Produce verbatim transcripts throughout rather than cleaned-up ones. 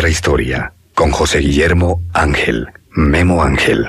otra historia, con José Guillermo Ángel, Memo Ángel.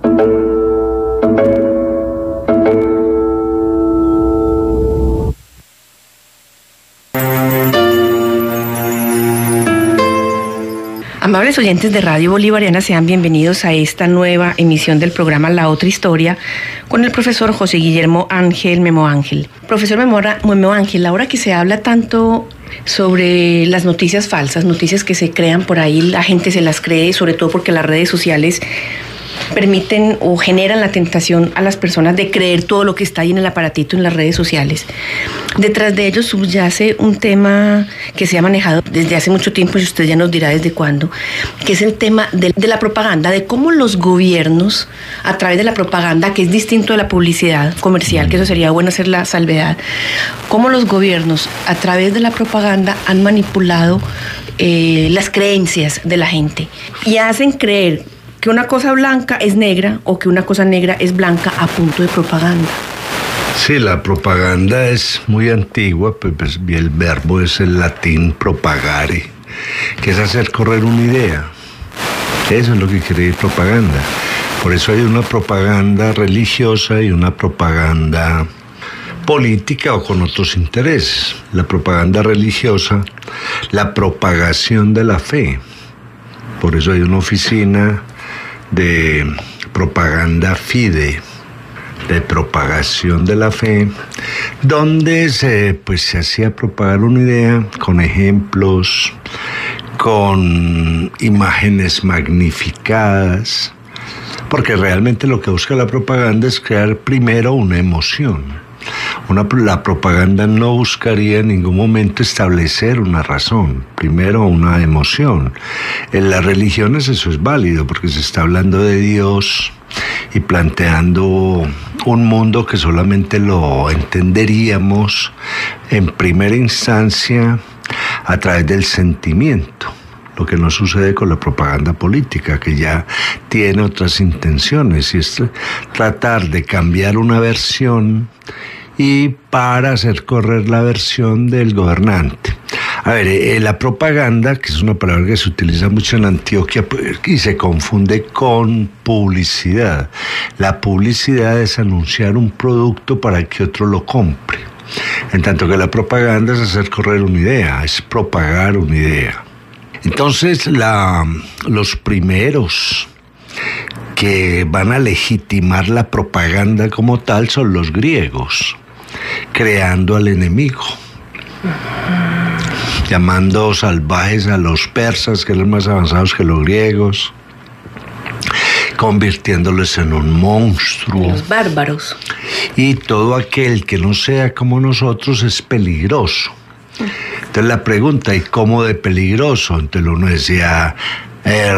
Amables oyentes de Radio Bolivariana, sean bienvenidos a esta nueva emisión del programa La Otra Historia con el profesor José Guillermo Ángel, Memo Ángel. Profesor Memo, Memo Ángel, ahora que se habla tanto sobre las noticias falsas, noticias que se crean por ahí, la gente se las cree, sobre todo porque las redes sociales permiten o generan la tentación a las personas de creer todo lo que está ahí en el aparatito en las redes sociales. Detrás de ello subyace un tema que se ha manejado desde hace mucho tiempo, y usted ya nos dirá desde cuándo, que es el tema de, de la propaganda, de cómo los gobiernos, a través de la propaganda, que es distinto de la publicidad comercial, que eso sería bueno hacer la salvedad, cómo los gobiernos, a través de la propaganda, han manipulado eh, las creencias de la gente y hacen creer que una cosa blanca es negra o que una cosa negra es blanca a punto de propaganda. Sí, la propaganda es muy antigua, pues, el verbo es el latín propagare, que es hacer correr una idea. Eso es lo que quiere decir propaganda. Por eso hay una propaganda religiosa y una propaganda política o con otros intereses. La propaganda religiosa, la propagación de la fe. Por eso hay una oficina de propaganda fide, de propagación de la fe, donde se, pues, se hacía propagar una idea con ejemplos, con imágenes magnificadas, porque realmente lo que busca la propaganda es crear primero una emoción. Una, la propaganda no buscaría en ningún momento establecer una razón, primero una emoción. En las religiones eso es válido porque se está hablando de Dios y planteando un mundo que solamente lo entenderíamos en primera instancia a través del sentimiento. Lo que no sucede con la propaganda política, que ya tiene otras intenciones, y es tratar de cambiar una versión y para hacer correr la versión del gobernante. A ver, eh, la propaganda, que es una palabra que se utiliza mucho en Antioquia pues, y se confunde con publicidad. La publicidad es anunciar un producto para que otro lo compre. En tanto que la propaganda es hacer correr una idea, es propagar una idea. Entonces, la, los primeros que van a legitimar la propaganda como tal son los griegos, creando al enemigo, llamando salvajes a los persas, que eran más avanzados que los griegos, convirtiéndoles en un monstruo. Los bárbaros. Y todo aquel que no sea como nosotros es peligroso. Entonces la pregunta, ¿y cómo de peligroso? Entonces uno decía, eh,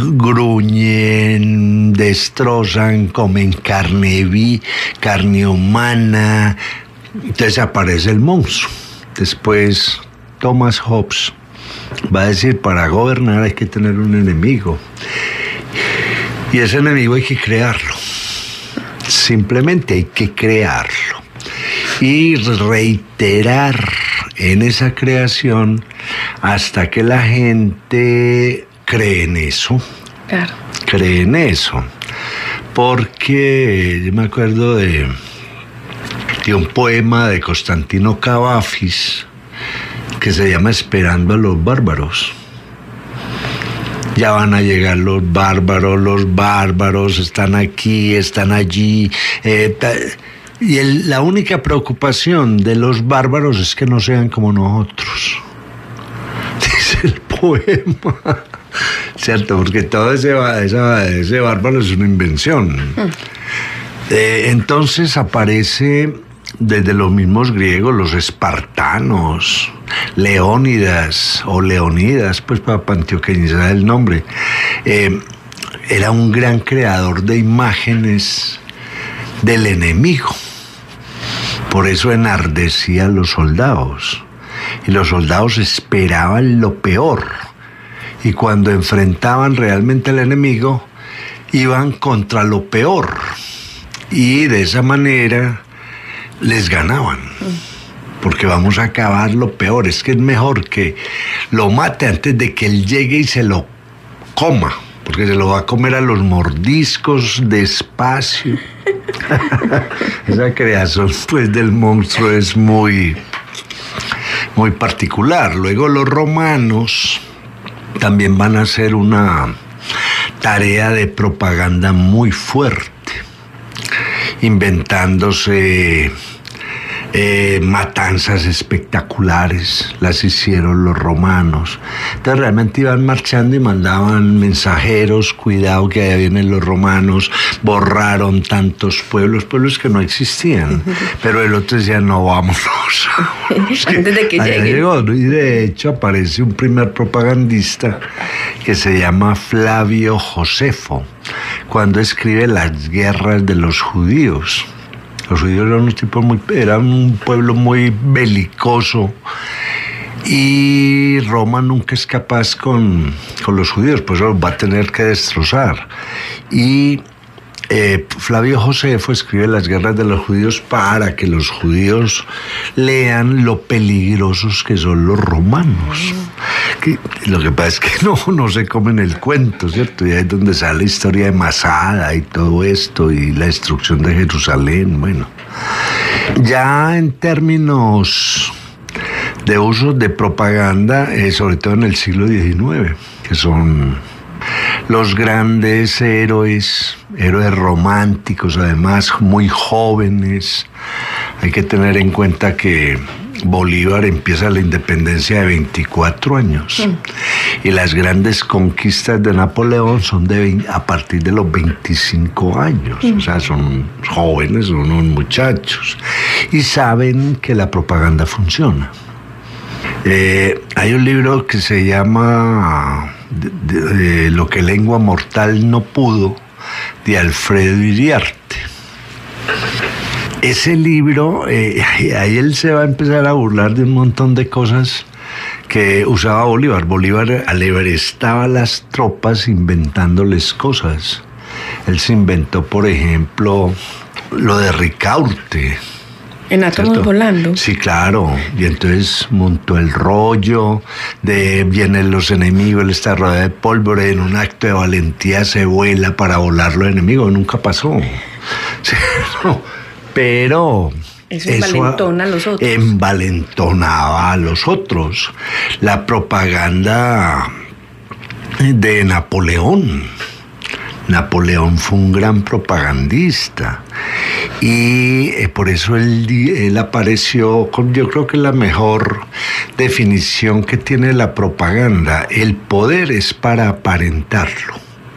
gruñen, destrozan, comen carne vi, carne humana. Entonces aparece el monstruo. Después Thomas Hobbes va a decir, para gobernar hay que tener un enemigo. Y ese enemigo hay que crearlo. Simplemente hay que crearlo. Y reiterar en esa creación hasta que la gente cree en eso. Claro. Cree en eso. Porque yo me acuerdo de, de un poema de Constantino Cavafis que se llama Esperando a los bárbaros. Ya van a llegar los bárbaros, los bárbaros están aquí, están allí. Eh, ta, y el, la única preocupación de los bárbaros es que no sean como nosotros. Dice el poema. ¿Cierto? Porque todo ese, ese, ese bárbaro es una invención. Mm. Eh, entonces aparece desde los mismos griegos, los espartanos, Leónidas o Leonidas, pues para antioqueñizar el nombre, eh, era un gran creador de imágenes del enemigo. Por eso enardecía a los soldados. Y los soldados esperaban lo peor. Y cuando enfrentaban realmente al enemigo, iban contra lo peor. Y de esa manera les ganaban. porque vamos a acabar lo peor. Es que es mejor que lo mate antes de que él llegue y se lo coma, porque se lo va a comer a los mordiscos despacio. Esa creación pues del monstruo es muy, muy particular. Luego los romanos también van a hacer una tarea de propaganda muy fuerte, inventándose eh, matanzas espectaculares, las hicieron los romanos. Entonces realmente iban marchando y mandaban mensajeros, cuidado que allá vienen los romanos, borraron tantos pueblos, pueblos que no existían, pero el otro decía, no, vámonos. Antes de que lleguen. Llegó, ¿no? Y de hecho aparece un primer propagandista que se llama Flavio Josefo, cuando escribe Las guerras de los judíos. Los judíos eran un tipo muy, eran un pueblo muy belicoso y Roma nunca es capaz con, con los judíos, pues los va a tener que destrozar. Y eh, Flavio Josefo escribe Las guerras de los judíos para que los judíos lean lo peligrosos que son los romanos. Que, lo que pasa es que no, no se comen el cuento, ¿cierto? Y ahí es donde sale la historia de Masada y todo esto, y la destrucción de Jerusalén. Bueno, ya en términos de usos de propaganda, eh, sobre todo en el siglo diecinueve, que son los grandes héroes, héroes románticos, además muy jóvenes. Hay que tener en cuenta que Bolívar empieza la independencia de veinticuatro años, mm. y las grandes conquistas de Napoleón son de veinte, a partir de los veinticinco años, mm. o sea, son jóvenes, son unos muchachos, y saben que la propaganda funciona. Eh, hay un libro que se llama de, de, de Lo que lengua mortal no pudo, de Alfredo Iriarte. Ese libro, eh, ahí él se va a empezar a burlar de un montón de cosas que usaba Bolívar. Bolívar alebrestaba a las tropas inventándoles cosas. Él se inventó, por ejemplo, lo de Ricaurte. En átomos volando. Sí, claro. Y entonces montó el rollo de vienen los enemigos, él está rodeado de pólvora, en un acto de valentía se vuela para volar los enemigos. Nunca pasó. Sí, no. Pero eso envalentona a los otros. Envalentonaba a los otros. La propaganda de Napoleón. Napoleón fue un gran propagandista. Y eh, por eso él, él apareció con, yo creo que la mejor definición que tiene la propaganda. El poder es para aparentarlo.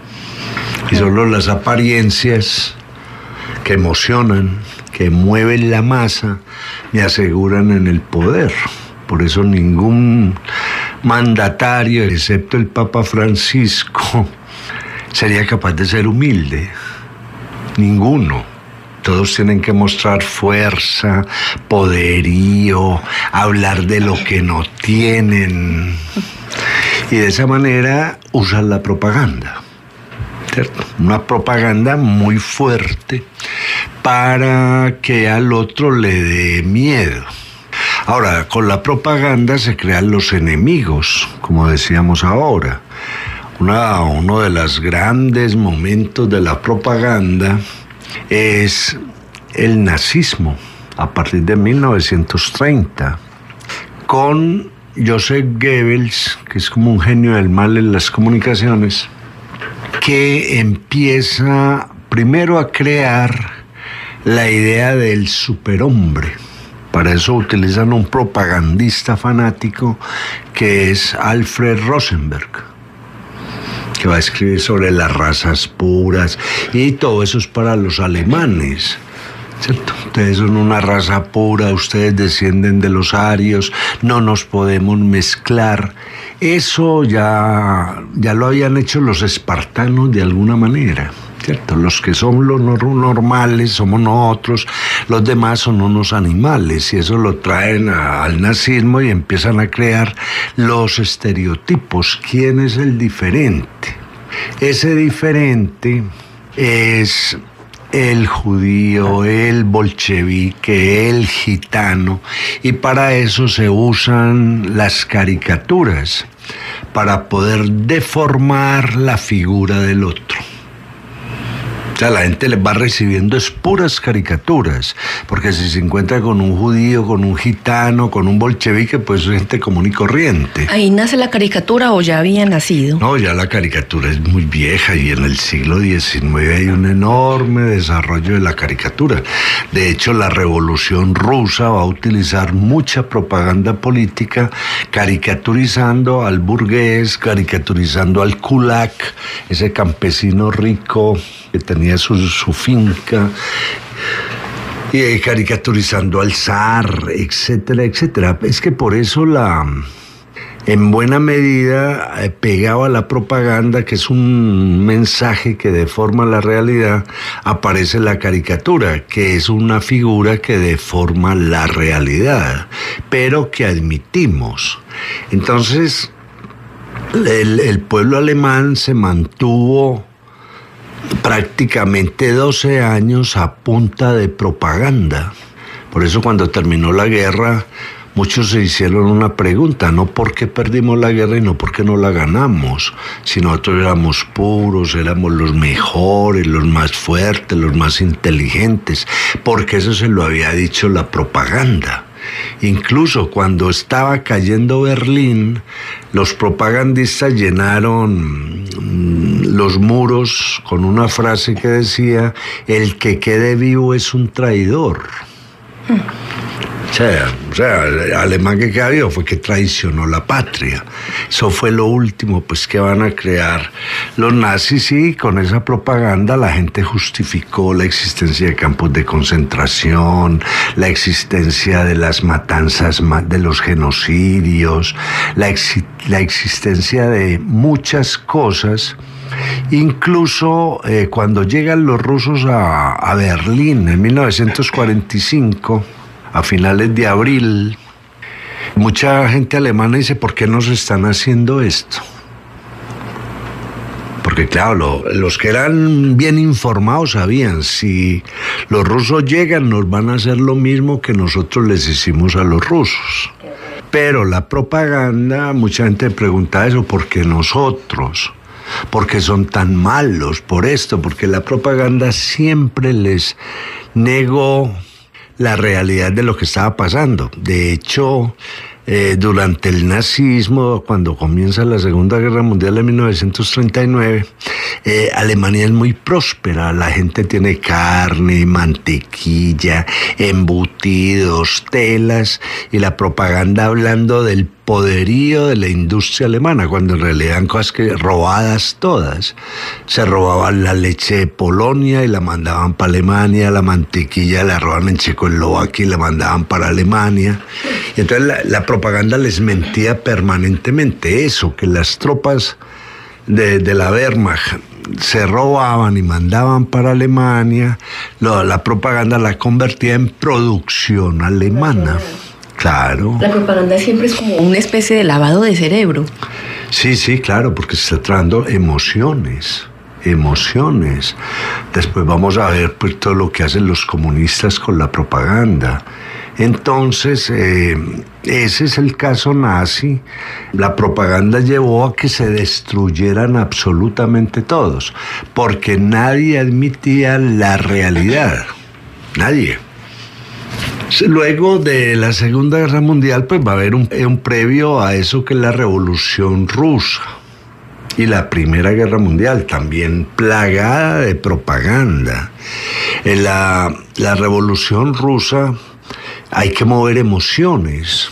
Y solo las apariencias que emocionan, que mueven la masa, me aseguran en el poder. Por eso ningún mandatario, excepto el Papa Francisco, sería capaz de ser humilde. Ninguno. Todos tienen que mostrar fuerza, poderío, hablar de lo que no tienen. Y de esa manera usan la propaganda. ¿Cierto? Una propaganda muy fuerte para que al otro le dé miedo. Ahora, con la propaganda se crean los enemigos, como decíamos ahora. Una, uno de los grandes momentos de la propaganda es el nazismo, a partir de mil novecientos treinta, con Joseph Goebbels, que es como un genio del mal en las comunicaciones, que empieza primero a crear la idea del superhombre. Para eso utilizan un propagandista fanático que es Alfred Rosenberg, que va a escribir sobre las razas puras, y todo eso es para los alemanes, ¿cierto? Ustedes son una raza pura, ustedes descienden de los arios, no nos podemos mezclar. Eso ya, ya lo habían hecho los espartanos de alguna manera, ¿cierto? Los que son los normales somos nosotros, los demás son unos animales, y eso lo traen a, al nazismo y empiezan a crear los estereotipos. ¿Quién es el diferente? Ese diferente es el judío, el bolchevique, el gitano, y para eso se usan las caricaturas, para poder deformar la figura del otro. O sea, la gente les va recibiendo es puras caricaturas, porque si se encuentra con un judío, con un gitano, con un bolchevique, pues es gente común y corriente. ¿Ahí nace la caricatura o ya había nacido? No, ya la caricatura es muy vieja y en el siglo diecinueve hay un enorme desarrollo de la caricatura. De hecho, la Revolución Rusa va a utilizar mucha propaganda política caricaturizando al burgués, caricaturizando al kulak, ese campesino rico que tenía su, su finca, y caricaturizando al zar, etcétera, etcétera. Es que por eso la, en buena medida, eh, pegaba la propaganda, que es un mensaje que deforma la realidad, aparece la caricatura, que es una figura que deforma la realidad, pero que admitimos. Entonces, el, el pueblo alemán se mantuvo prácticamente doce años a punta de propaganda. Por eso cuando terminó la guerra, muchos se hicieron una pregunta, no por qué perdimos la guerra y no por qué no la ganamos, si nosotros éramos puros, éramos los mejores, los más fuertes, los más inteligentes, porque eso se lo había dicho la propaganda. Incluso cuando estaba cayendo Berlín, los propagandistas llenaron los muros con una frase que decía: el que quede vivo es un traidor. Hmm. O sea, o sea, el alemán que queda vivo fue que traicionó la patria. Eso fue lo último pues que van a crear los nazis, y con esa propaganda la gente justificó la existencia de campos de concentración, la existencia de las matanzas, de los genocidios, la, ex, la existencia de muchas cosas. Incluso eh, cuando llegan los rusos a, a Berlín en mil novecientos cuarenta y cinco, a finales de abril, mucha gente alemana dice: ¿por qué nos están haciendo esto? Porque claro, lo, los que eran bien informados sabían, si los rusos llegan nos van a hacer lo mismo que nosotros les hicimos a los rusos. Pero la propaganda, mucha gente pregunta eso: ¿por qué nosotros? ¿Por qué son tan malos por esto? Porque la propaganda siempre les negó la realidad de lo que estaba pasando. De hecho, eh, durante el nazismo, cuando comienza la Segunda Guerra Mundial en mil novecientos treinta y nueve, eh, Alemania es muy próspera. La gente tiene carne, mantequilla, embutidos, telas, y la propaganda hablando del poderío de la industria alemana, cuando en realidad eran cosas que robadas todas. Se robaban la leche de Polonia y la mandaban para Alemania, la mantequilla la robaban en Checoslovaquia y la mandaban para Alemania. Y entonces la, la propaganda les mentía permanentemente eso, que las tropas de, de la Wehrmacht se robaban y mandaban para Alemania. Lo, la propaganda la convertía en producción alemana. Claro. La propaganda siempre es como una especie de lavado de cerebro. Sí, sí, claro, porque se está tratando emociones, emociones. Después vamos a ver pues todo lo que hacen los comunistas con la propaganda. Entonces, eh, ese es el caso nazi. La propaganda llevó a que se destruyeran absolutamente todos, porque nadie admitía la realidad. Nadie. Luego de la Segunda Guerra Mundial, pues va a haber un, un previo a eso, que es la Revolución Rusa. Y la Primera Guerra Mundial, también plagada de propaganda. En la, la Revolución Rusa hay que mover emociones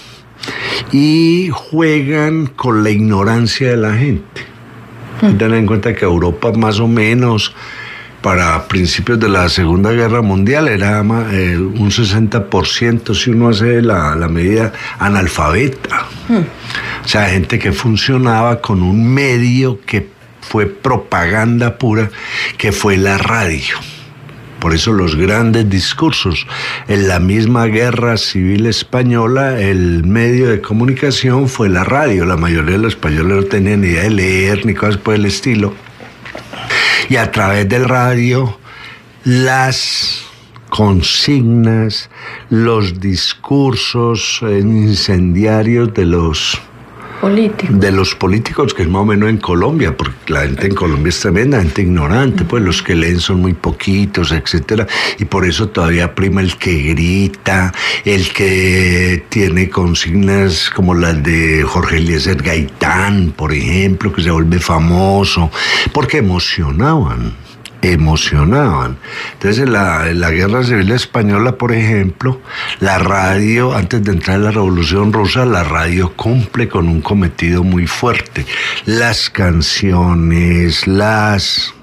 y juegan con la ignorancia de la gente. Mm. Ten en cuenta que Europa más o menos para principios de la Segunda Guerra Mundial era eh, un sesenta por ciento, si uno hace la, la medida, analfabeta. Hmm. O sea, gente que funcionaba con un medio que fue propaganda pura, que fue la radio. Por eso los grandes discursos. En la misma Guerra Civil Española, el medio de comunicación fue la radio. La mayoría de los españoles no tenían ni idea de leer ni cosas por el estilo. Y a través del radio las consignas, los discursos incendiarios de los políticos. de los políticos, que es más o menos en Colombia, porque la gente en Colombia es tremendamente ignorante, pues los que leen son muy poquitos, etcétera, y por eso todavía prima el que grita, el que tiene consignas como las de Jorge Eliezer Gaitán, por ejemplo, que se vuelve famoso, porque emocionaban. emocionaban. Entonces, en la, en la Guerra Civil Española, por ejemplo, la radio, antes de entrar en la Revolución Rusa, la radio cumple con un cometido muy fuerte. Las canciones, las,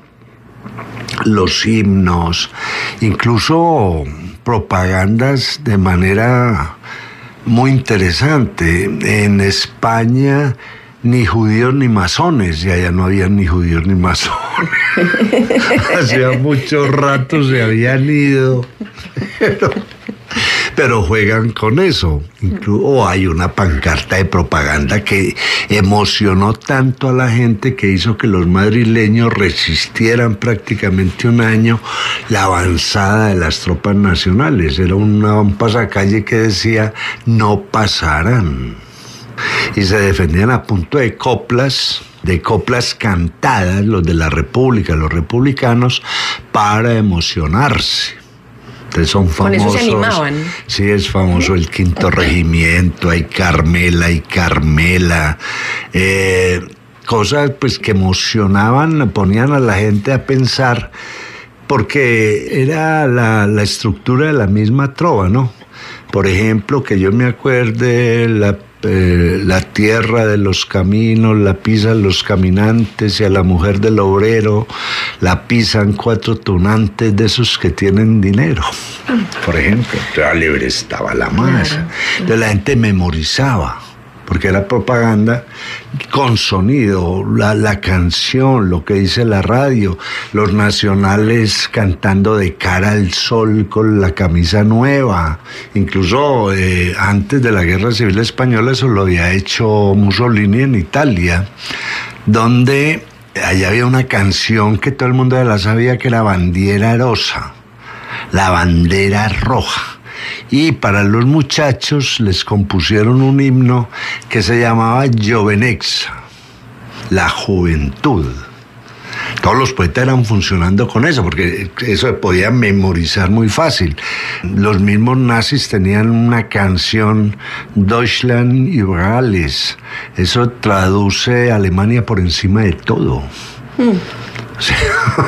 los himnos, incluso propagandas de manera muy interesante. En España, ni judíos ni masones, y allá no había ni judíos ni masones. Hacía mucho rato se habían ido, pero, pero juegan con eso. Incluso oh, hay una pancarta de propaganda que emocionó tanto a la gente que hizo que los madrileños resistieran prácticamente un año la avanzada de las tropas nacionales. Era una, un pasacalle que decía: no pasarán. Y se defendían a punto de coplas, de coplas cantadas, los de la República, los republicanos, para emocionarse. Entonces son famosos. Con eso se animaban. Sí, es famoso el Quinto Regimiento, hay Carmela, hay Carmela. Eh, cosas pues que emocionaban, ponían a la gente a pensar, porque era la, la estructura de la misma trova, ¿no? Por ejemplo, que yo me acuerde, la Eh, la tierra de los caminos la pisan los caminantes, y a la mujer del obrero la pisan cuatro tunantes de esos que tienen dinero. Por ejemplo, la libre estaba la masa. Entonces la gente memorizaba, porque era propaganda con sonido, la, la canción, lo que dice la radio, los nacionales cantando de cara al sol con la camisa nueva. Incluso eh, antes de la Guerra Civil Española eso lo había hecho Mussolini en Italia, donde allá había una canción que todo el mundo ya la sabía, que era Bandiera Rosa, la bandera roja. Y para los muchachos les compusieron un himno que se llamaba Jovenexa, la juventud. Todos los poetas eran funcionando con eso, porque eso se podía memorizar muy fácil. Los mismos nazis tenían una canción, Deutschland über alles. Eso traduce Alemania por encima de todo. Mm. O sea,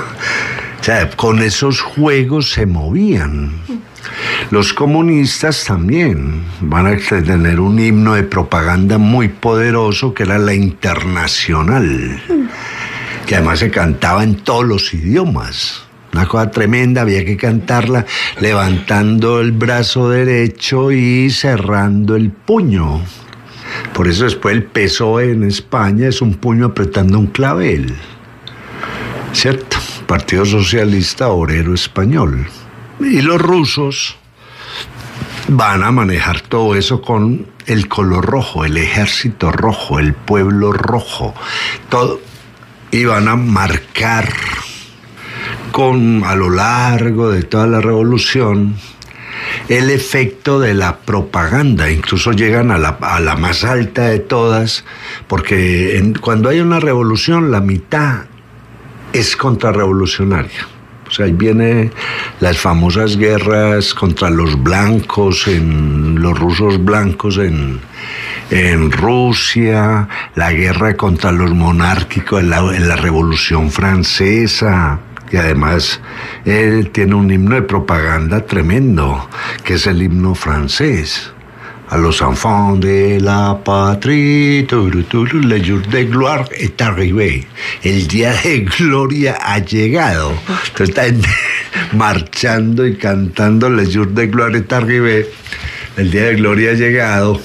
o sea, con esos juegos se movían. Los comunistas también van a tener un himno de propaganda muy poderoso, que era la Internacional, que además se cantaba en todos los idiomas. Una cosa tremenda, había que cantarla levantando el brazo derecho y cerrando el puño. Por eso después el P S O E en España es un puño apretando un clavel, ¿cierto? Partido Socialista Obrero Español. Y los rusos van a manejar todo eso con el color rojo, el ejército rojo, el pueblo rojo, todo, y van a marcar con, a lo largo de toda la revolución, el efecto de la propaganda. Incluso llegan a la, a la más alta de todas, porque en, cuando hay una revolución, la mitad es contrarrevolucionaria. O sea, ahí vienen las famosas guerras contra los blancos, en, los rusos blancos en, en Rusia, la guerra contra los monárquicos en la, en la Revolución Francesa, que además él tiene un himno de propaganda tremendo, que es el himno francés. A los enfants de la patrie, le jour de gloire est arrivé. El día de gloria ha llegado. Entonces están marchando y cantando le jour de gloire est arrivé. El día de gloria ha llegado.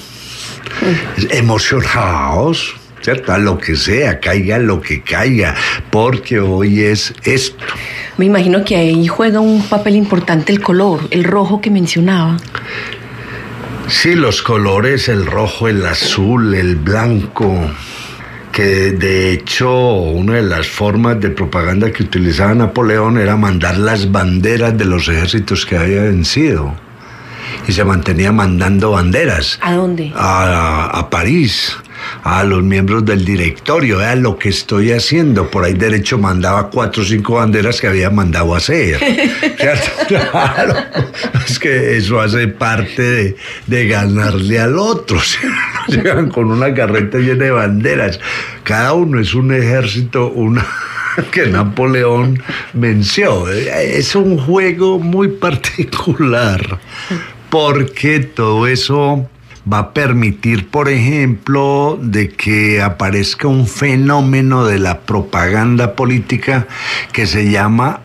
Emocionados, ¿cierto? A lo que sea, caiga lo que caiga, porque hoy es esto. Me imagino que ahí juega un papel importante el color, el rojo que mencionaba. Sí, los colores, el rojo, el azul, el blanco, que de hecho una de las formas de propaganda que utilizaba Napoleón era mandar las banderas de los ejércitos que había vencido. Y se mantenía mandando banderas. ¿A dónde? A, a París, a los miembros del directorio. Vean lo que estoy haciendo. Por ahí derecho mandaba cuatro o cinco banderas que había mandado a hacer. ¿Cierto? Claro. Es que eso hace parte de, de ganarle al otro. Llegan con una carreta llena de banderas. Cada uno es un ejército, una... que Napoleón venció. Es un juego muy particular, porque todo eso va a permitir, por ejemplo, de que aparezca un fenómeno de la propaganda política que se llama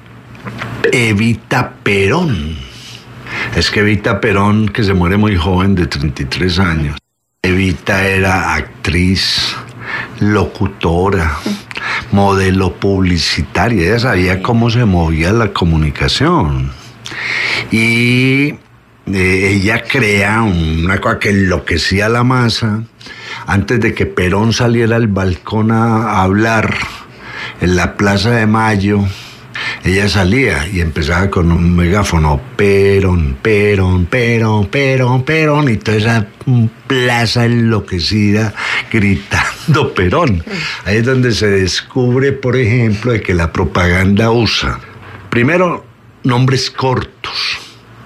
Evita Perón. Es que Evita Perón, que se muere muy joven, de treinta y tres años. Evita era actriz, locutora, modelo publicitaria. Ella sabía cómo se movía la comunicación. Y eh, ella crea una cosa que enloquecía a la masa. Antes de que Perón saliera al balcón a hablar en la Plaza de Mayo, ella salía y empezaba con un megáfono: Perón, Perón, Perón, Perón, Perón, y toda esa plaza enloquecida gritando Perón. Ahí es donde se descubre, por ejemplo, de que la propaganda usa, primero, nombres cortos,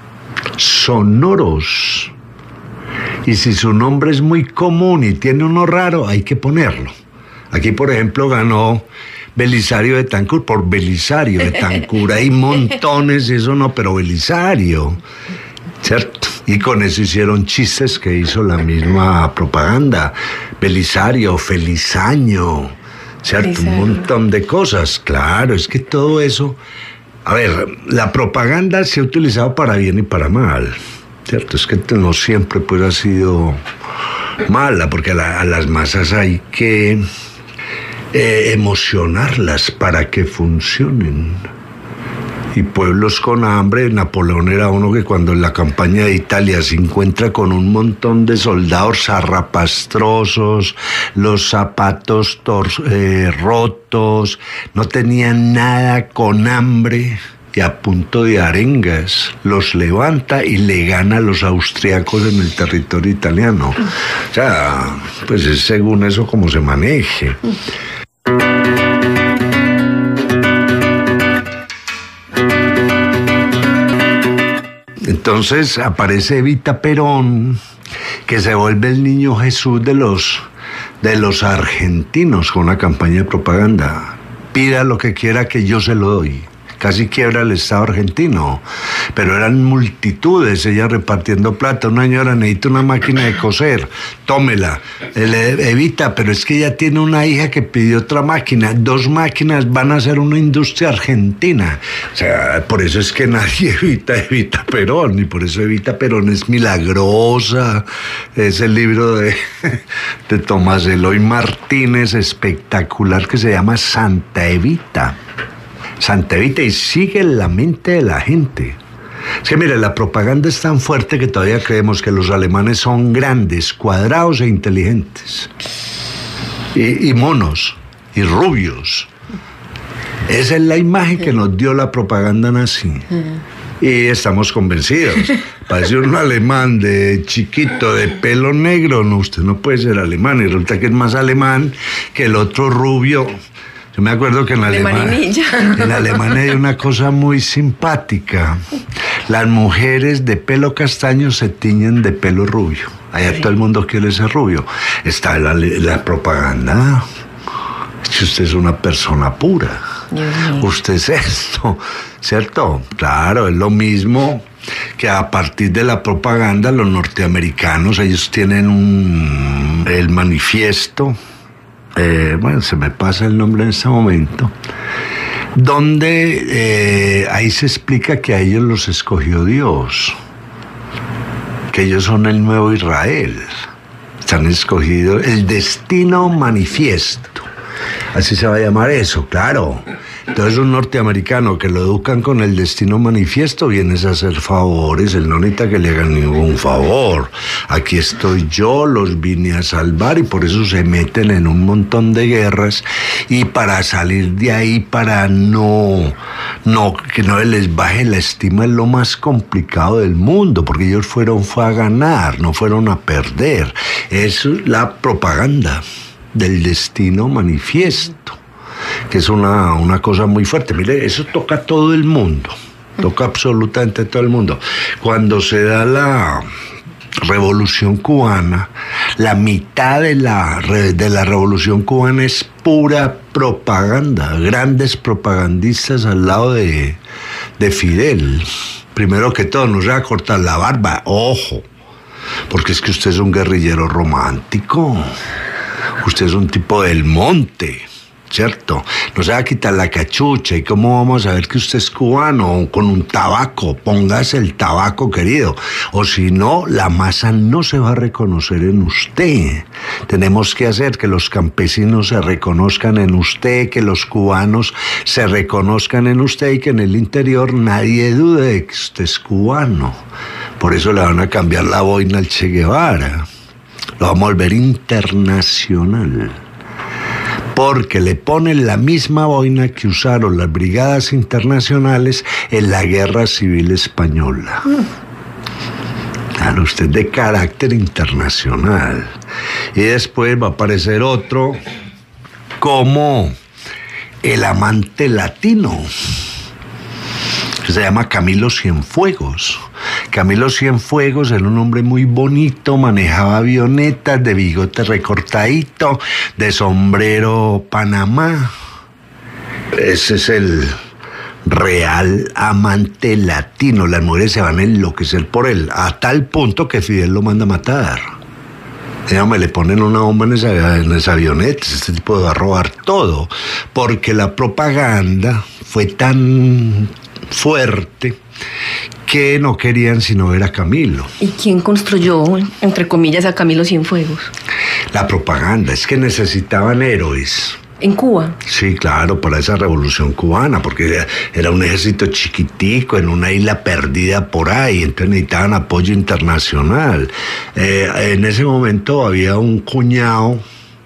sonoros, y si su nombre es muy común y tiene uno raro, hay que ponerlo. Aquí, por ejemplo, ganó Belisario de Betancur por Belisario de Betancur. Hay montones, eso no, pero Belisario, ¿cierto? Y con eso hicieron chistes que hizo la misma propaganda. Belisario, feliz año, ¿cierto? Belisario. Un montón de cosas. Claro, es que todo eso... A ver, la propaganda se ha utilizado para bien y para mal, ¿cierto? Es que no siempre pues ha sido mala, porque a, la, a las masas hay que... Eh, emocionarlas para que funcionen. Y pueblos con hambre, Napoleón era uno que cuando en la campaña de Italia se encuentra con un montón de soldados zarrapastrosos, los zapatos tor- eh, rotos, no tenían nada, con hambre y a punto de arengas, los levanta y le gana a los austriacos en el territorio italiano. O sea, pues es según eso como se maneje. Entonces aparece Evita Perón, que se vuelve el niño Jesús de los, de los argentinos con una campaña de propaganda. Pida lo que quiera que yo se lo doy. Casi quiebra el Estado argentino, pero eran multitudes, ella repartiendo plata. Una señora necesita una máquina de coser, tómela, le Evita, pero es que ella tiene una hija que pidió otra máquina, dos máquinas van a hacer una industria argentina. O sea, por eso es que nadie evita Evita Perón, y por eso Evita Perón es milagrosa. Es el libro de, de Tomás Eloy Martínez, espectacular, que se llama Santa Evita. Santa Evita, y sigue en la mente de la gente. Es que mire, la propaganda es tan fuerte que todavía creemos que los alemanes son grandes, cuadrados e inteligentes. Y, y monos, y rubios. Esa es la imagen que nos dio la propaganda nazi. Y estamos convencidos. Parece un alemán de chiquito, de pelo negro. No, usted no puede ser alemán. Y resulta que es más alemán que el otro rubio. Yo me acuerdo que en Alemania, en Alemania hay una cosa muy simpática. Las mujeres de pelo castaño se tiñen de pelo rubio. Allá sí. Todo el mundo quiere ser rubio. Está la, la propaganda. Es que usted es una persona pura. Usted es esto, ¿cierto? Claro, es lo mismo que a partir de la propaganda los norteamericanos, ellos tienen un, el manifiesto. Eh, bueno, se me pasa el nombre en este momento, donde eh, ahí se explica que a ellos los escogió Dios, que ellos son el nuevo Israel, están escogidos, el destino manifiesto, así se va a llamar eso, claro. Entonces un norteamericano que lo educan con el destino manifiesto vienes a hacer favores, él no necesita que le hagan ningún favor. Aquí estoy yo, los vine a salvar y por eso se meten en un montón de guerras y para salir de ahí, para no, no que no les baje la estima es lo más complicado del mundo, porque ellos fueron fue a ganar, no fueron a perder. Eso es la propaganda del destino manifiesto, que es una, una cosa muy fuerte. Mire, eso toca a todo el mundo, toca absolutamente a todo el mundo. Cuando se da la Revolución Cubana, la mitad de la, de la Revolución Cubana es pura propaganda, grandes propagandistas al lado de, de Fidel. Primero que todo, no se va a cortar la barba, ojo, porque es que usted es un guerrillero romántico. Usted es un tipo del monte, ¿cierto? No se va a quitar la cachucha. ¿Y cómo vamos a ver que usted es cubano? Con un tabaco. Póngase el tabaco, querido. O si no, la masa no se va a reconocer en usted. Tenemos que hacer que los campesinos se reconozcan en usted, que los cubanos se reconozcan en usted y que en el interior nadie dude de que usted es cubano. Por eso le van a cambiar la boina al Che Guevara. Lo vamos a volver internacional, porque le ponen la misma boina que usaron las brigadas internacionales en la Guerra Civil Española. Claro, usted es de carácter internacional. Y después va a aparecer otro como el amante latino, que se llama Camilo Cienfuegos. Camilo Cienfuegos era un hombre muy bonito, manejaba avionetas, de bigote recortadito, de sombrero Panamá. Ese es el real amante latino. Las mujeres se van a enloquecer por él, a tal punto que Fidel lo manda a matar. Dígame, le ponen una bomba en esa, en esa avioneta, este tipo va a robar todo, porque la propaganda fue tan fuerte que no querían sino ver a Camilo. ¿Y quién construyó, entre comillas, a Camilo Cienfuegos? La propaganda, es que necesitaban héroes. ¿En Cuba? Sí, claro, para esa revolución cubana, porque era un ejército chiquitico en una isla perdida por ahí, entonces necesitaban apoyo internacional. Eh, en ese momento había un cuñado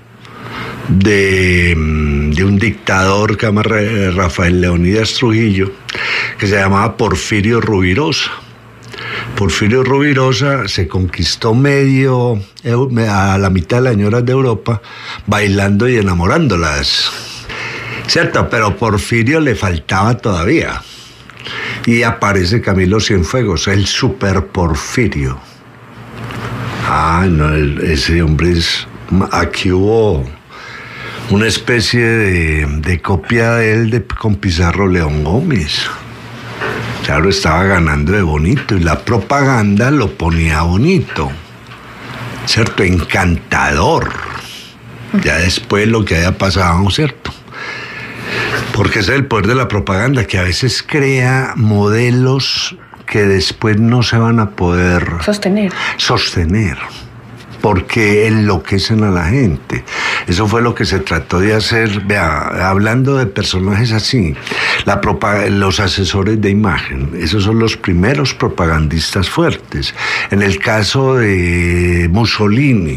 de, de un dictador que se llama Rafael Leónidas Trujillo, que se llamaba Porfirio Rubirosa. Porfirio Rubirosa se conquistó medio, a la mitad de las señoras de Europa, bailando y enamorándolas, ¿cierto? Pero Porfirio le faltaba todavía. Y aparece Camilo Cienfuegos, el super Porfirio. Ah, no, ese hombre es... Aquí hubo una especie de, de copia de él de, con Pizarro León Gómez. Claro, estaba ganando de bonito y la propaganda lo ponía bonito, ¿cierto? Encantador. Ya después lo que haya pasado, ¿cierto? Porque ese es el poder de la propaganda, que a veces crea modelos que después no se van a poder sostener. Sostener. Porque enloquecen a la gente. Eso fue lo que se trató de hacer. Vea, hablando de personajes así, la propag- los asesores de imagen, esos son los primeros propagandistas fuertes. En el caso de Mussolini,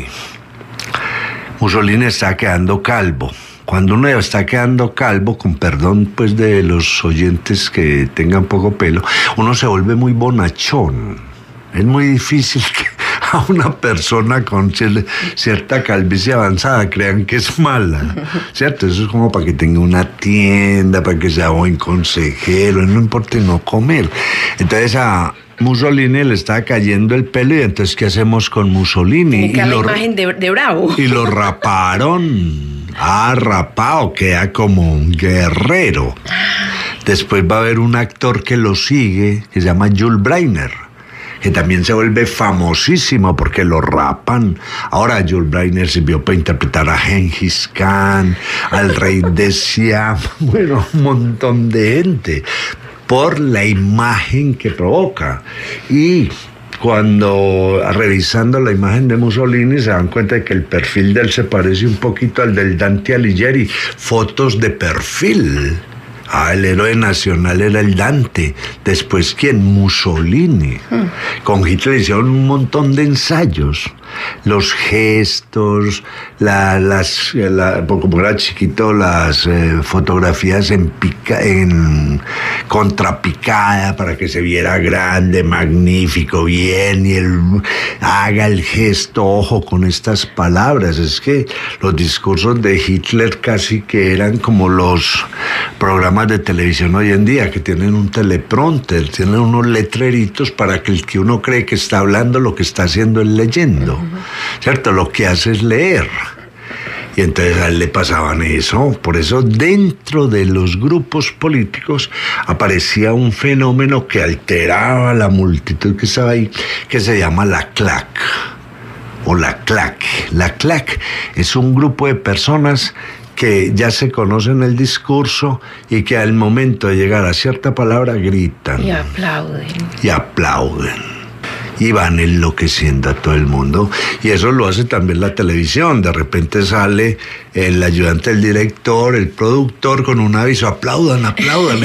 Mussolini está quedando calvo. Cuando uno está quedando calvo, con perdón pues de los oyentes que tengan poco pelo, uno se vuelve muy bonachón. Es muy difícil que a una persona con cierta calvicie avanzada crean que es mala, ¿cierto? Eso es como para que tenga una tienda, para que sea buen consejero, no importa no comer. Entonces a Mussolini le está cayendo el pelo y entonces ¿qué hacemos con Mussolini? Y la lo, imagen de, de Bravo. Y lo raparon. Ah, rapado, queda como un guerrero. Después va a haber un actor que lo sigue, que se llama Jules Breiner, que también se vuelve famosísimo porque lo rapan. Ahora Jules Breiner sirvió para interpretar a Gengis Khan, al rey de Siam, bueno, un montón de gente, por la imagen que provoca. Y cuando revisando la imagen de Mussolini se dan cuenta de que el perfil de él se parece un poquito al del Dante Alighieri, fotos de perfil. Ah, el héroe nacional era el Dante. Después, ¿quién? Mussolini. Hmm. Con Hitler hicieron un montón de ensayos. Los gestos, la, las, la, como era chiquito, las eh, fotografías en, pica, en contrapicada para que se viera grande, magnífico, bien, y el, haga el gesto, ojo con estas palabras. Es que los discursos de Hitler casi que eran como los programas de televisión hoy en día, que tienen un teleprompter, tienen unos letreritos para que el que uno cree que está hablando, lo que está haciendo es leyendo. ¿Cierto? Lo que hace es leer. Y entonces a él le pasaban eso. Por eso dentro de los grupos políticos aparecía un fenómeno que alteraba a la multitud que estaba ahí, que se llama la clac o la clac. La clac es un grupo de personas que ya se conocen el discurso y que al momento de llegar a cierta palabra gritan. Y aplauden. Y aplauden. Y van enloqueciendo a todo el mundo. Y eso lo hace también la televisión. De repente sale el ayudante del director, el productor, con un aviso: aplaudan, aplaudan.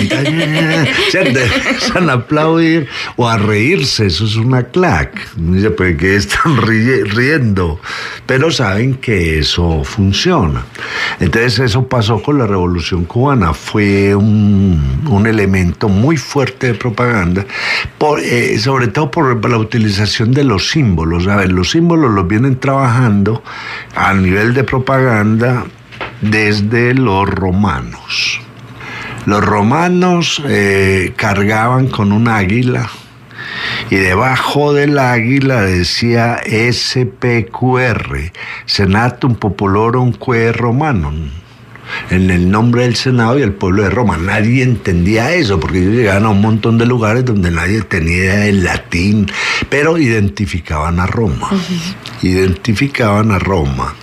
Se empiezan a aplaudir o a reírse. Eso es una clac. Dice, pues, ¿qué están riendo? Pero saben que eso funciona. Entonces eso pasó con la Revolución Cubana. Fue un, un elemento muy fuerte de propaganda, por, eh, sobre todo por la utilización utilización de los símbolos. A ver, los símbolos los vienen trabajando a nivel de propaganda desde los romanos. Los romanos eh, cargaban con un águila y debajo del águila decía S P Q R, Senatum Populorum Quae Romanum, en el nombre del Senado y el pueblo de Roma. Nadie entendía eso, porque ellos llegaban a un montón de lugares donde nadie tenía el latín, pero identificaban a Roma. Uh-huh. Identificaban a Roma.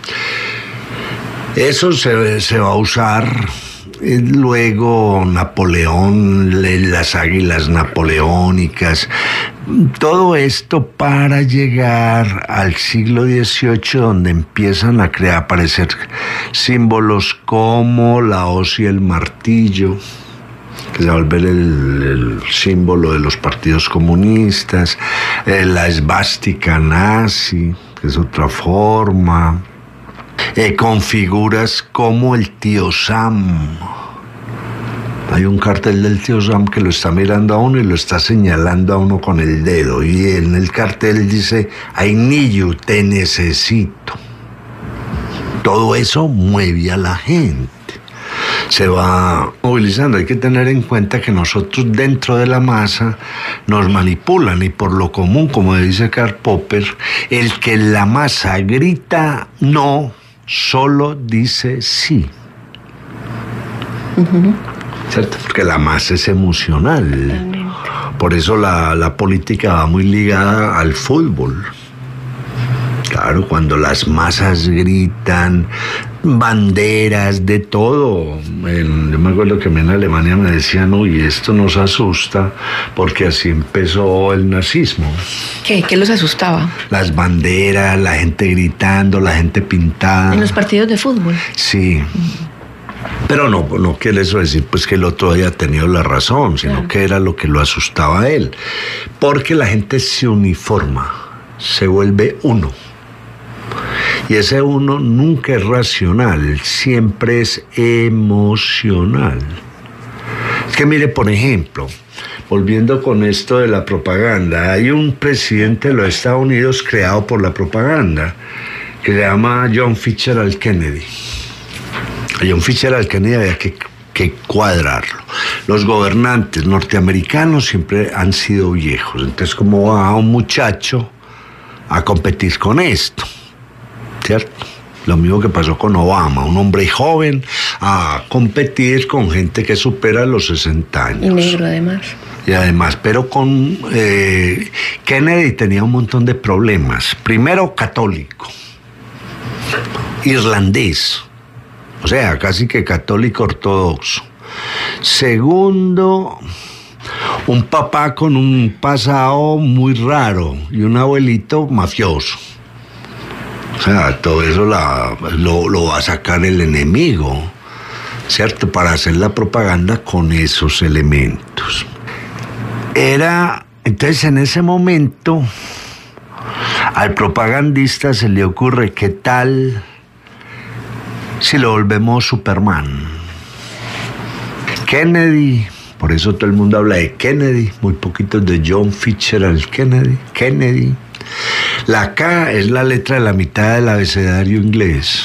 Eso se, se va a usar luego Napoleón, las águilas napoleónicas, todo esto para llegar al siglo dieciocho, donde empiezan a crear, aparecer símbolos como la hoz y el martillo, que se va a volver el, el símbolo de los partidos comunistas, eh, la esvástica nazi, que es otra forma, Eh, con figuras como el tío Sam. Hay un cartel del tío Sam que lo está mirando a uno y lo está señalando a uno con el dedo, y en el cartel dice: I need you, te necesito. Todo eso mueve a la gente, se va movilizando. Hay que tener en cuenta que nosotros dentro de la masa nos manipulan, y por lo común, como dice Karl Popper, el que en la masa grita no, solo dice sí. Uh-huh. ¿Cierto? Porque la masa es emocional. Totalmente. Por eso la, la política va muy ligada al fútbol. Claro, cuando las masas gritan, banderas, de todo. En, yo me acuerdo que en Alemania me decían: uy, esto nos asusta, porque así empezó el nazismo. ¿Qué? ¿Qué los asustaba? Las banderas, la gente gritando, la gente pintada. ¿En los partidos de fútbol? Sí. Pero no, no quiere eso decir pues que el otro haya tenido la razón, sino claro, que era lo que lo asustaba a él. Porque la gente se uniforma, se vuelve uno. Y ese uno nunca es racional, siempre es emocional. Es que mire, por ejemplo, volviendo con esto de la propaganda, hay un presidente de los Estados Unidos creado por la propaganda, que se llama John Fitzgerald Kennedy. A John Fitzgerald Kennedy había que, que cuadrarlo. Los gobernantes norteamericanos siempre han sido viejos, entonces ¿cómo va un muchacho a competir con esto? ¿Cierto? Lo mismo que pasó con Obama, un hombre joven a competir con gente que supera los sesenta años. Y negro además. Y además, pero con eh, Kennedy tenía un montón de problemas. Primero, católico, irlandés, o sea, casi que católico ortodoxo. Segundo, un papá con un pasado muy raro y un abuelito mafioso. O sea, todo eso la, lo, lo va a sacar el enemigo. ¿cierto? Para hacer la propaganda con esos elementos. Era, entonces en ese momento, al propagandista se le ocurre, ¿qué tal si lo volvemos Superman? Kennedy, por eso todo el mundo habla de Kennedy, muy poquitos de John Fitzgerald Kennedy, Kennedy. La K es la letra de la mitad del abecedario inglés.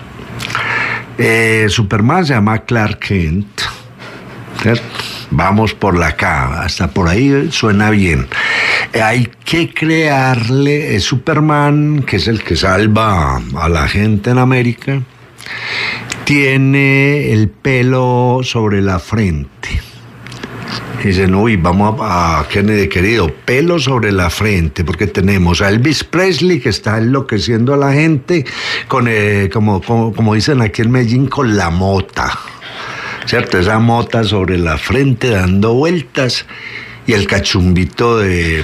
Eh, Superman se llama Clark Kent, ¿cierto? Vamos por la K, hasta por ahí suena bien. Hay que crearle, es Superman, que es el que salva a la gente en América, tiene el pelo sobre la frente. Dicen, uy, vamos a, a Kennedy, querido, pelo sobre la frente, porque tenemos a Elvis Presley, que está enloqueciendo a la gente, con eh, como, como, como dicen aquí en Medellín, con la mota, ¿cierto? Esa mota sobre la frente dando vueltas, y el cachumbito de...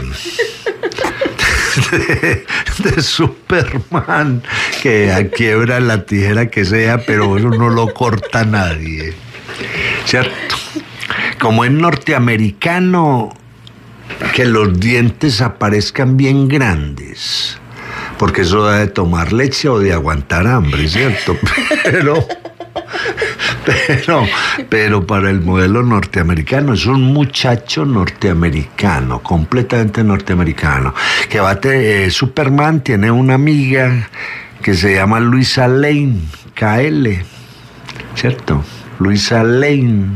De, de Superman, que quiebra la tijera que sea, pero eso no lo corta nadie, ¿cierto? Como es norteamericano, que los dientes aparezcan bien grandes, porque eso da de tomar leche o de aguantar hambre, ¿cierto? Pero... Pero, pero para el modelo norteamericano es un muchacho norteamericano, completamente norteamericano, que va a tener, eh, Superman tiene una amiga que se llama Luisa Lane, K L, ¿cierto? Luisa Lane,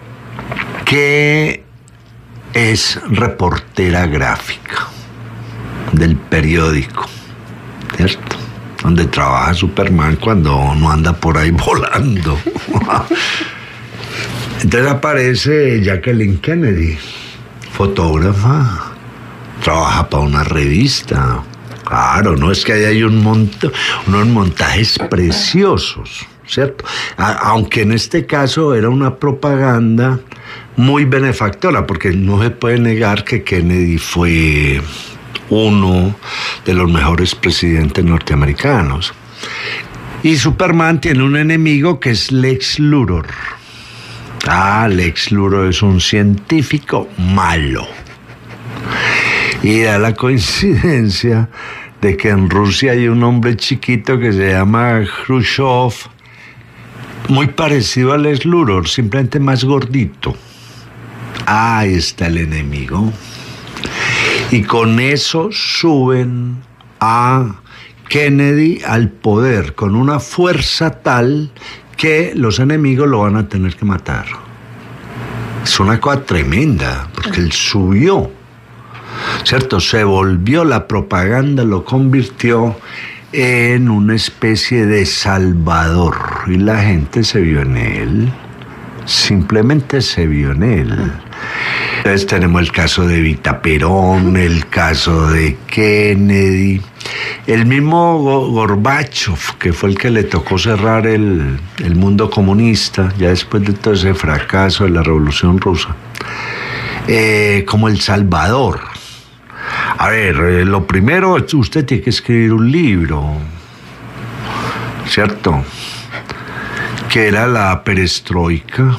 que es reportera gráfica del periódico, ¿cierto? Donde trabaja Superman cuando no anda por ahí volando. Entonces aparece Jacqueline Kennedy, fotógrafa, trabaja para una revista. Claro, no es que ahí hay un monto, unos montajes preciosos, ¿cierto? A, aunque en este caso era una propaganda muy benefactora, porque no se puede negar que Kennedy fue uno de los mejores presidentes norteamericanos. Y Superman tiene un enemigo que es Lex Luthor. Ah, Lex Luthor es un científico malo. Y da la coincidencia de que en Rusia hay un hombre chiquito que se llama Khrushchev, muy parecido a Lex Luthor, simplemente más gordito. Ah, ahí está el enemigo. Y con eso suben a Kennedy al poder, con una fuerza tal que los enemigos lo van a tener que matar. Es una cosa tremenda, porque él subió, ¿cierto? Se volvió, la propaganda lo convirtió en una especie de salvador, y la gente se vio en él, simplemente se vio en él. Entonces tenemos el caso de Evita Perón, el caso de Kennedy, el mismo Gorbachev, que fue el que le tocó cerrar el, el mundo comunista, ya después de todo ese fracaso de la Revolución Rusa, eh, como el Salvador. A ver, eh, lo primero, usted tiene que escribir un libro, ¿cierto? Que era la perestroika.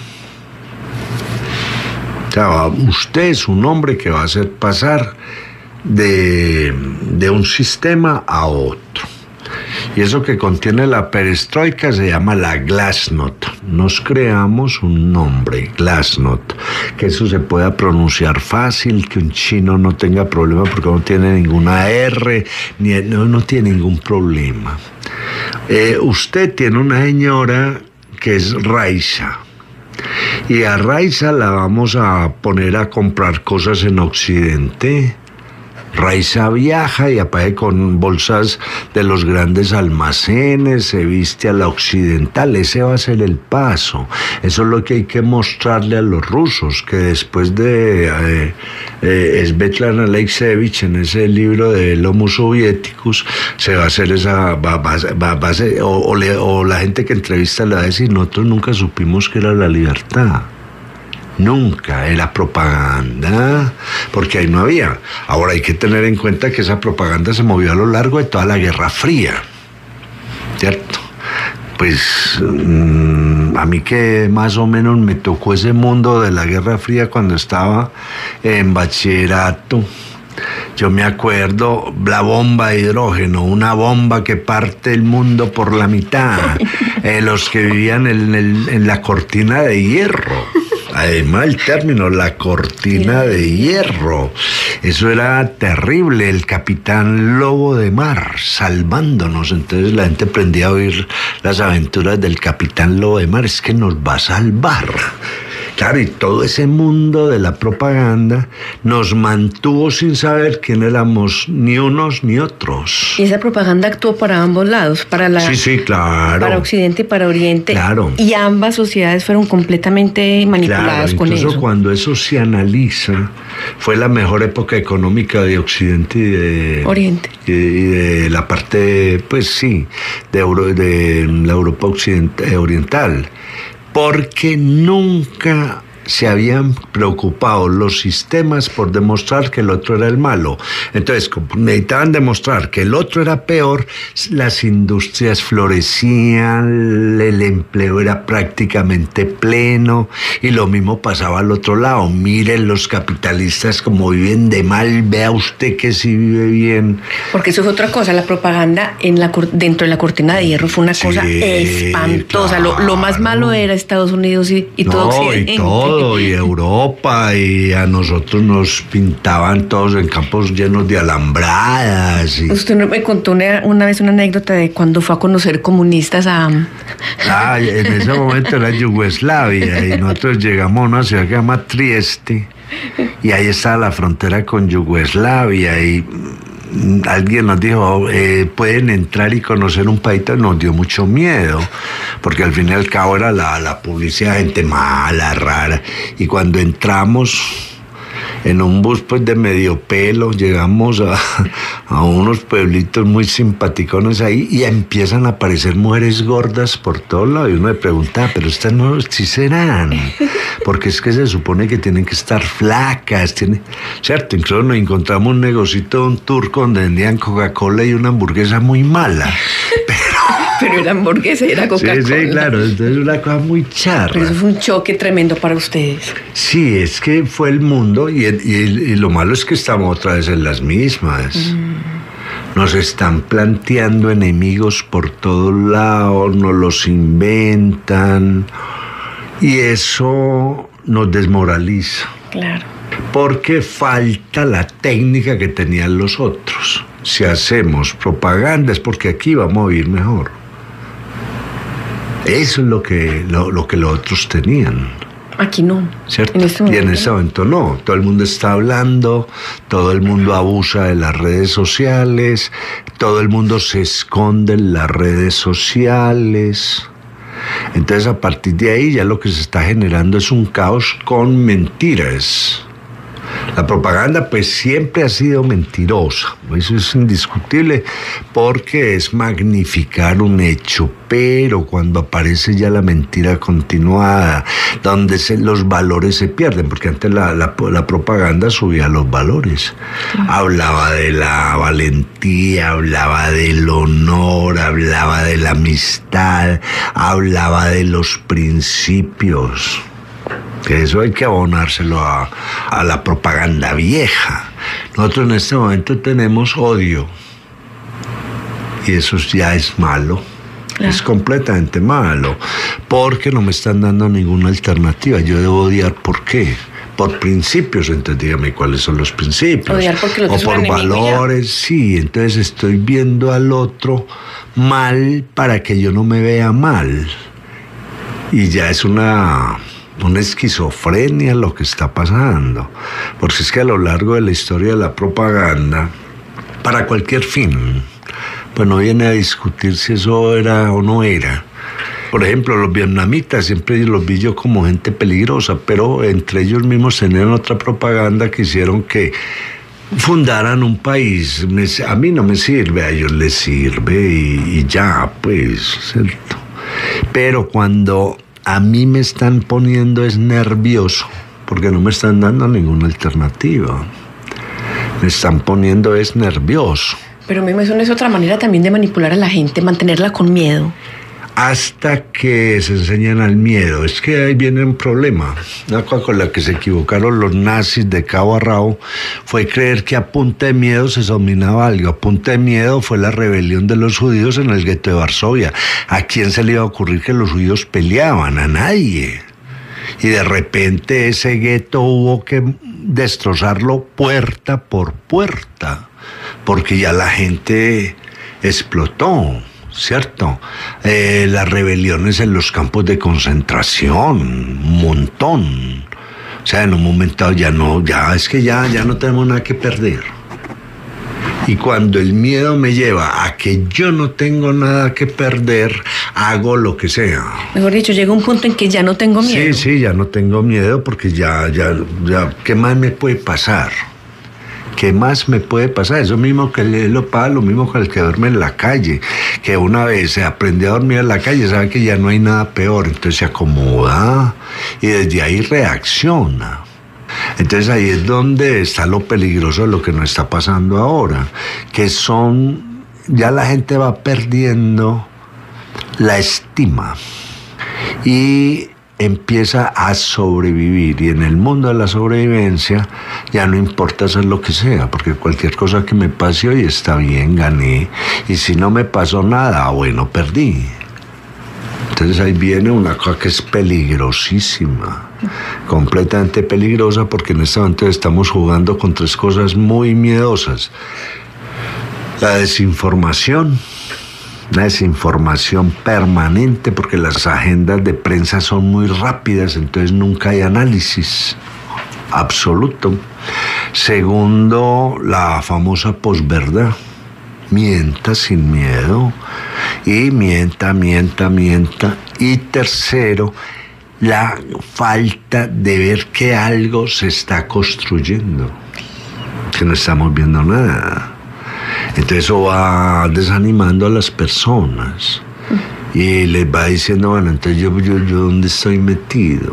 O sea, usted es un hombre que va a hacer pasar de, de un sistema a otro. Y eso que contiene la perestroika se llama la glasnost. Nos creamos un nombre, glasnost, que eso se pueda pronunciar fácil, que un chino no tenga problema porque no tiene ninguna R, ni, no, no tiene ningún problema. Eh, usted tiene una señora que es Raiza. Y a Raiza la vamos a poner a comprar cosas en Occidente. Raiza viaja y aparece con bolsas de los grandes almacenes, se viste a la occidental. Ese va a ser el paso. Eso es lo que hay que mostrarle a los rusos, que después de eh, eh, Svetlana Alexievich, en ese libro de El Homo Soviéticus, se va a hacer esa... Va, va, va, va a ser, o, o, le, o la gente que entrevista le va a decir, nosotros nunca supimos que era la libertad. Nunca, era propaganda, porque ahí no había. Ahora hay que tener en cuenta que esa propaganda se movió a lo largo de toda la Guerra Fría, ¿cierto? Pues mmm, a mí que más o menos me tocó ese mundo de la Guerra Fría cuando estaba en bachillerato. Yo me acuerdo la bomba de hidrógeno, una bomba que parte el mundo por la mitad. Eh, los que vivían en, el, en la cortina de hierro. Además el término, la cortina de hierro. Eso era terrible, el capitán Lobo de Mar salvándonos. Entonces la gente aprendía a oír las aventuras del capitán Lobo de Mar. Es que nos va a salvar. Claro, y todo ese mundo de la propaganda nos mantuvo sin saber quién éramos ni unos ni otros. Y esa propaganda actuó para ambos lados, para la sí, sí, claro. para Occidente y para Oriente. Claro. Y ambas sociedades fueron completamente manipuladas claro, con eso. Incluso cuando eso se analiza, fue la mejor época económica de Occidente y de Oriente. Y de, y de la parte, pues sí, de, Euro, de la Europa occidental, oriental. Porque nunca se habían preocupado los sistemas por demostrar que el otro era el malo. Entonces, como necesitaban demostrar que el otro era peor, las industrias florecían, el empleo era prácticamente pleno, y lo mismo pasaba al otro lado. Miren los capitalistas como viven de mal, vea usted que sí vive bien. Porque eso es otra cosa, la propaganda en la, dentro de la cortina de hierro fue una sí, cosa espantosa. Claro. Lo, lo más malo era Estados Unidos y, y no, todo Occidente. Y todo. Y Europa, y a nosotros nos pintaban todos en campos llenos de alambradas. Y... Usted me contó una, una vez una anécdota de cuando fue a conocer comunistas a... Ah, en ese momento era Yugoslavia, y nosotros llegamos a una ciudad que se llama Trieste, y ahí está la frontera con Yugoslavia, y alguien nos dijo, eh, pueden entrar y conocer un país. Nos dio mucho miedo, porque al fin y al cabo era la, la publicidad, gente mala, rara. Y cuando entramos en un bus pues de medio pelo, llegamos a, a unos pueblitos muy simpaticones ahí, y empiezan a aparecer mujeres gordas por todos lados, y uno me pregunta, pero estas no, sí serán, porque es que se supone que tienen que estar flacas, tienen... ¿cierto? Incluso nos encontramos un negocito de un turco donde vendían Coca-Cola y una hamburguesa muy mala, pero... Pero era hamburguesa y era Coca-Cola. Sí, sí, claro, entonces una cosa muy charra. Pero eso fue un choque tremendo para ustedes. Sí, es que fue el mundo, y, y, y lo malo es que estamos otra vez en las mismas. Mm. Nos están planteando enemigos por todos lados, nos los inventan, y eso nos desmoraliza. Claro. Porque falta la técnica que tenían los otros. Si hacemos propaganda es porque aquí vamos a vivir mejor. Eso es lo que, lo, lo que los otros tenían. Aquí no. ¿Cierto? En este y en este momento no. Todo el mundo está hablando, todo el mundo abusa de las redes sociales, todo el mundo se esconde en las redes sociales. Entonces, a partir de ahí ya lo que se está generando es un caos con mentiras. La propaganda pues siempre ha sido mentirosa, eso es indiscutible, porque es magnificar un hecho, pero cuando aparece ya la mentira continuada, donde se, los valores se pierden, porque antes la, la, la propaganda subía los valores, hablaba de la valentía, hablaba del honor, hablaba de la amistad, hablaba de los principios. Que eso hay que abonárselo a, a la propaganda vieja. Nosotros en este momento tenemos odio, y eso ya es malo. Claro. Es completamente malo, porque no me están dando ninguna alternativa. Yo debo odiar, ¿por qué? Por principios. Entonces dígame cuáles son los principios. Odiar porque o por valores. Sí, entonces estoy viendo al otro mal para que yo no me vea mal, y ya es una... una esquizofrenia lo que está pasando, porque es que a lo largo de la historia de la propaganda, para cualquier fin, pues no viene a discutir si eso era o no era. Por ejemplo, los vietnamitas siempre los vi yo como gente peligrosa, pero entre ellos mismos tenían otra propaganda que hicieron que fundaran un país. A mí no me sirve, a ellos les sirve, y, y ya, pues, ¿cierto? Pero cuando a mí me están poniendo es nervioso, porque no me están dando ninguna alternativa. Me están poniendo es nervioso. Pero mismo eso no es otra manera también de manipular a la gente, mantenerla con miedo. hasta que se enseñan al miedo. Es que ahí viene un problema. Una cosa con la que se equivocaron los nazis de cabo a rabo fue creer que a punta de miedo se dominaba algo. A punta de miedo fue la rebelión de los judíos en el gueto de Varsovia. ¿A quién se le iba a ocurrir que los judíos peleaban? A nadie. Y de repente ese gueto hubo que destrozarlo puerta por puerta, porque ya la gente explotó, ¿cierto? Eh, las rebeliones en los campos de concentración, un montón. O sea, en un momento ya no, ya es que ya, ya no tenemos nada que perder. Y cuando el miedo me lleva a que yo no tengo nada que perder, hago lo que sea. Mejor dicho, llega un punto en que ya no tengo miedo. Sí, sí, ya no tengo miedo porque ya, ya, ya, ¿qué más me puede pasar? ¿Qué más me puede pasar? Eso mismo que el lo paga, lo mismo que el que duerme en la calle, que una vez se aprendió a dormir en la calle, sabe que ya no hay nada peor, entonces se acomoda y desde ahí reacciona. Entonces ahí es donde está lo peligroso de lo que nos está pasando ahora, que son, ya la gente va perdiendo la estima y empieza a sobrevivir, y en el mundo de la sobrevivencia ya no importa hacer lo que sea, porque cualquier cosa que me pase hoy está bien, gané, y si no me pasó nada, bueno, perdí. Entonces ahí viene una cosa que es peligrosísima, completamente peligrosa, porque en este momento estamos jugando con tres cosas muy miedosas. La desinformación, una desinformación permanente, porque las agendas de prensa son muy rápidas, entonces nunca hay análisis absoluto. Segundo, la famosa posverdad. Mienta sin miedo, y mienta, mienta, mienta. Y tercero, la falta de ver que algo se está construyendo, que no estamos viendo nada. Entonces eso va desanimando a las personas y les va diciendo, bueno, entonces yo, yo, yo ¿dónde estoy metido?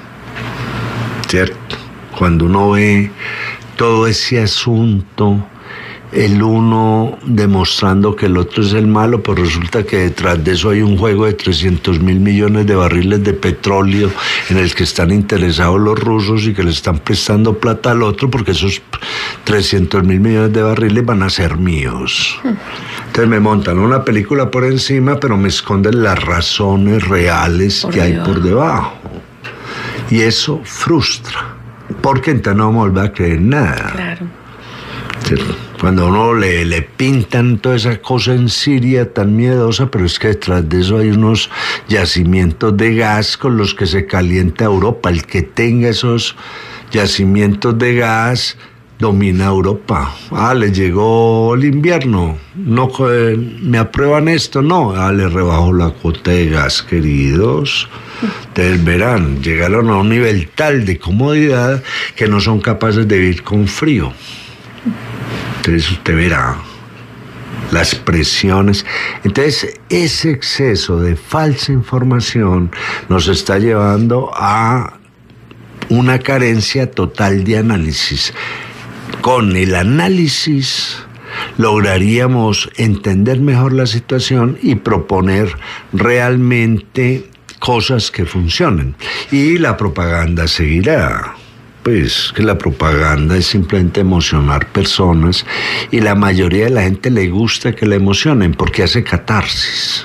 ¿Cierto? Cuando uno ve todo ese asunto, el uno demostrando que el otro es el malo, pues resulta que detrás de eso hay un juego de trescientos mil millones de barriles de petróleo en el que están interesados los rusos y que le están prestando plata al otro, porque esos trescientos mil millones de barriles van a ser míos. Entonces me montan una película por encima, pero me esconden las razones reales por que debajo. hay por debajo. Y eso frustra, porque entonces no vamos a volver a creer nada. Claro. ¿Cierto? Cuando a uno le, le pintan toda esa cosa en Siria tan miedosa, pero es que detrás de eso hay unos yacimientos de gas con los que se calienta Europa. El que tenga esos yacimientos de gas domina Europa. Ah, le llegó el invierno, no eh, me aprueban esto, no, ah, le rebajo la cuota de gas, queridos. Ustedes verán, llegaron a un nivel tal de comodidad que no son capaces de vivir con frío. Entonces usted verá las presiones. Entonces ese exceso de falsa información nos está llevando a una carencia total de análisis. Con el análisis lograríamos entender mejor la situación y proponer realmente cosas que funcionen. Y la propaganda seguirá. Pues que la propaganda es simplemente emocionar personas, y la mayoría de la gente le gusta que la emocionen porque hace catarsis.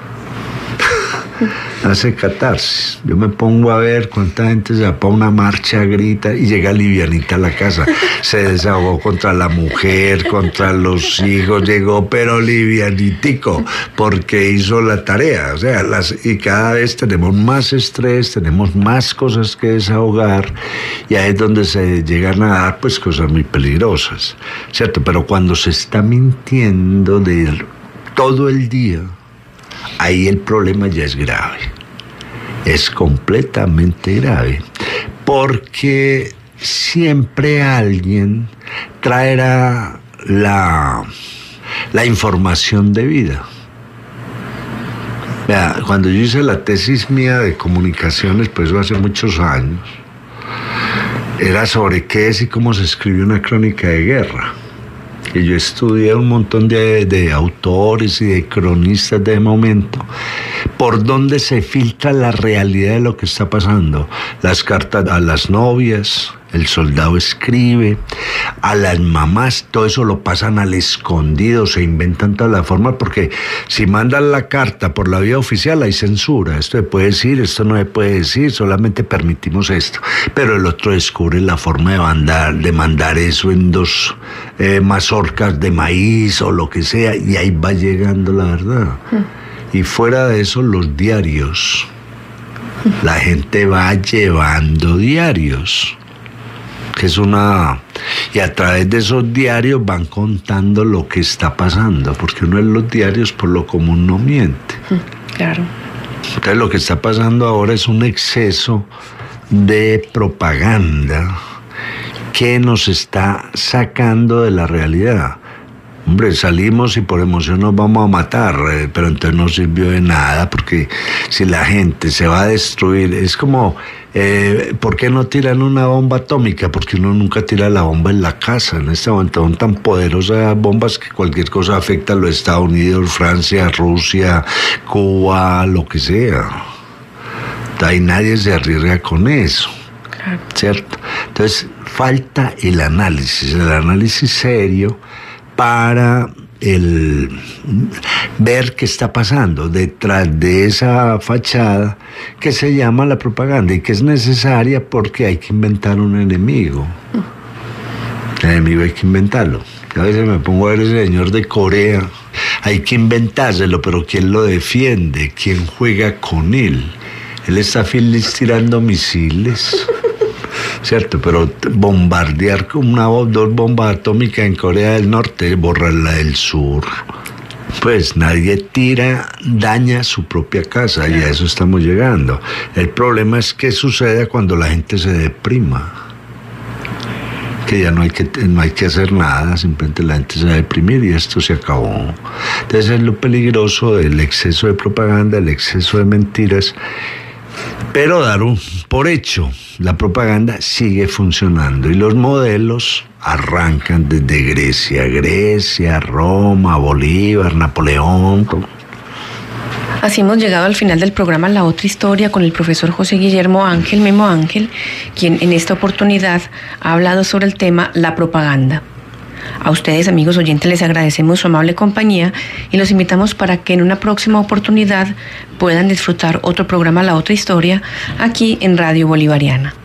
Hace catarsis. Yo me pongo a ver cuánta gente se va para una marcha, grita y llega livianita a la casa. Se desahogó contra la mujer, contra los hijos, llegó pero livianitico porque hizo la tarea. O sea, las, y cada vez tenemos más estrés, tenemos más cosas que desahogar, y ahí es donde se llegan a dar pues cosas muy peligrosas, ¿cierto? Pero cuando se está mintiendo de todo el día, ahí el problema ya es grave, es completamente grave, porque siempre alguien traerá la, la información debida. Vea, cuando yo hice la tesis mía de comunicaciones, pues eso hace muchos años, era sobre qué es y cómo se escribe una crónica de guerra. Y yo estudié un montón de, de autores y de cronistas de momento, por dónde se filtra la realidad de lo que está pasando. Las cartas a las novias, el soldado escribe, a las mamás, todo eso lo pasan al escondido, se inventan todas las formas, porque si mandan la carta por la vía oficial hay censura, esto se puede decir, esto no se puede decir, solamente permitimos esto, pero el otro descubre la forma de mandar, de mandar eso en dos eh, mazorcas de maíz o lo que sea, y ahí va llegando la verdad. Mm. Y fuera de eso, los diarios, la gente va llevando diarios, que es una... Y a través de esos diarios van contando lo que está pasando, porque uno en los diarios por lo común no miente. Claro. Entonces lo que está pasando ahora es un exceso de propaganda que nos está sacando de la realidad. Hombre, salimos y por emoción nos vamos a matar, eh, pero entonces no sirvió de nada, porque si la gente se va a destruir, es como, eh, ¿por qué no tiran una bomba atómica? Porque uno nunca tira la bomba en la casa. En este momento son tan poderosas bombas que cualquier cosa afecta a los Estados Unidos, Francia, Rusia, Cuba, lo que sea. Ahí nadie se arriesga con eso. Claro. ¿Cierto? Entonces, falta el análisis, el análisis serio, para el ver qué está pasando detrás de esa fachada que se llama la propaganda y que es necesaria porque hay que inventar un enemigo. El enemigo hay que inventarlo. A veces me pongo a ver ese señor de Corea, hay que inventárselo, pero ¿quién lo defiende? ¿Quién juega con él? Él está feliz tirando misiles. Cierto, pero bombardear con una o dos bombas atómicas en Corea del Norte, borrar la del sur. Pues nadie tira, daña su propia casa, y a eso estamos llegando. El problema es qué sucede cuando la gente se deprima. Que ya no hay que, no hay que hacer nada, simplemente la gente se va a deprimir y esto se acabó. Entonces es lo peligroso del exceso de propaganda, el exceso de mentiras. Pero dar un, por hecho, la propaganda sigue funcionando y los modelos arrancan desde Grecia, Grecia, Roma, Bolívar, Napoleón. Así hemos llegado al final del programa La Otra Historia con el profesor José Guillermo Ángel, Memo Ángel, quien en esta oportunidad ha hablado sobre el tema la propaganda. A ustedes, amigos oyentes, les agradecemos su amable compañía y los invitamos para que en una próxima oportunidad puedan disfrutar otro programa La Otra Historia aquí en Radio Bolivariana.